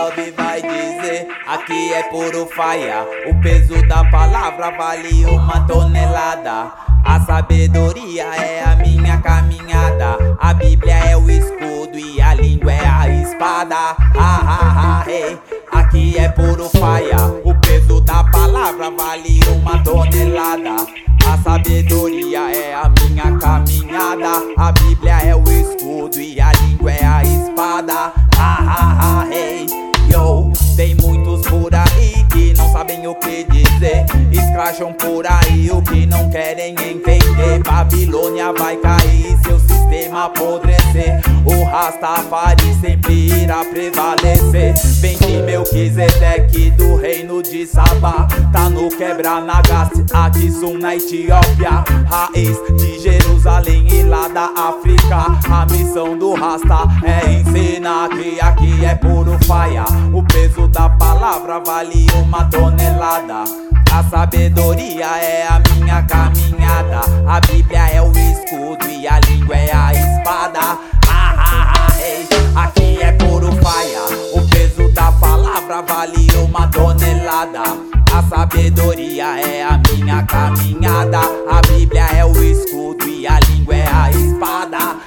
salve vai dizer, aqui é puro faia. O peso da palavra vale uma tonelada. A sabedoria é a minha caminhada. A Bíblia é o escudo e a língua é a espada. Hey. Aqui é puro faia. O peso da palavra vale uma tonelada. A sabedoria é a minha caminhada. A Bíblia é o escudo e a língua é a espada. Hey. Yo, tem muitos por aí que não sabem o que dizer. Escracham por aí o que não querem entender. Babilônia vai cair, seu sistema apodrecer. O Rastafari sempre irá prevalecer. Vem de Melquisedeque do reino de Sabá. Tá no quebra-nagaste, Aksum na Etiópia. Raiz de Jerusalém e lá da África. A missão do Rasta é ensinar que aqui é puro faia. O peso da palavra vale uma tonelada. A sabedoria é a minha caminhada. A Bíblia é o escudo e a língua é a espada. Hey. Aqui é puro faia. O peso da palavra vale uma tonelada. A sabedoria é a minha caminhada. A Bíblia é o escudo e a língua é a espada.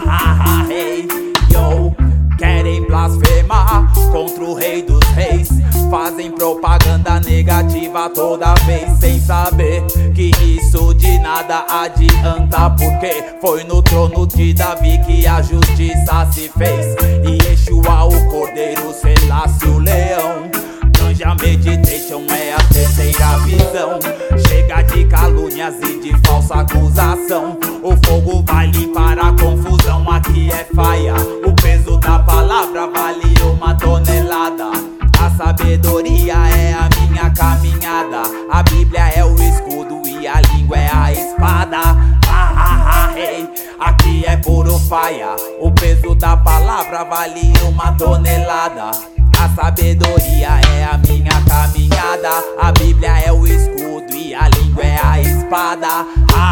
Hey. Yo. Querem blasfemar contra o rei dos reis. Fazem propaganda negativa toda vez, sem saber que isso de nada adianta. Porque foi no trono de Davi que a justiça se fez. E Yeshua o cordeiro, Selassie o leão. Ganja Meditation é a terceira visão. Chega de calúnias e de falsa acusação. O fogo vai limpar a confusão. Aqui é faia. O peso da palavra vale uma tonelada. A sabedoria é a minha caminhada. A Bíblia é o escudo e a língua é a espada. Hey. Aqui é puro faia. O peso da palavra vale uma tonelada. A sabedoria é a minha caminhada. A Bíblia é o escudo e a língua é a espada.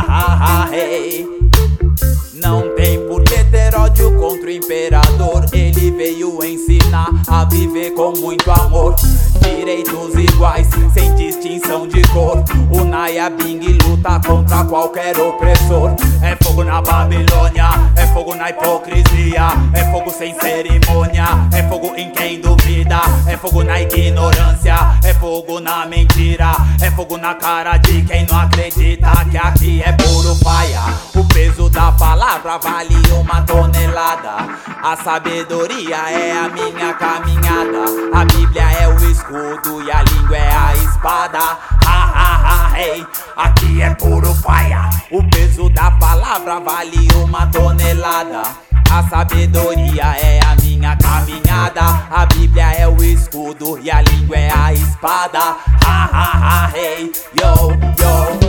Hey. Não tem por que ter ódio contra o imperador. Ele veio ensinar a viver com muito amor. Direitos iguais, sem distinção de cor. O Naya Bing luta contra qualquer opressor. É fogo na Babilônia, é fogo na hipocrisia. É fogo sem cerimônia, é fogo em quem duvida. É fogo na ignorância, é fogo na mentira. É fogo na cara de quem não acredita que aqui é puro faia. O peso da palavra vale uma tonelada. A sabedoria é a minha caminhada. A Bíblia é o escudo e a língua é a espada. Hey. Aqui é puro faia. O peso da palavra vale uma tonelada. A sabedoria é a minha caminhada. A Bíblia é o escudo e a língua é a espada. Hey. Yo.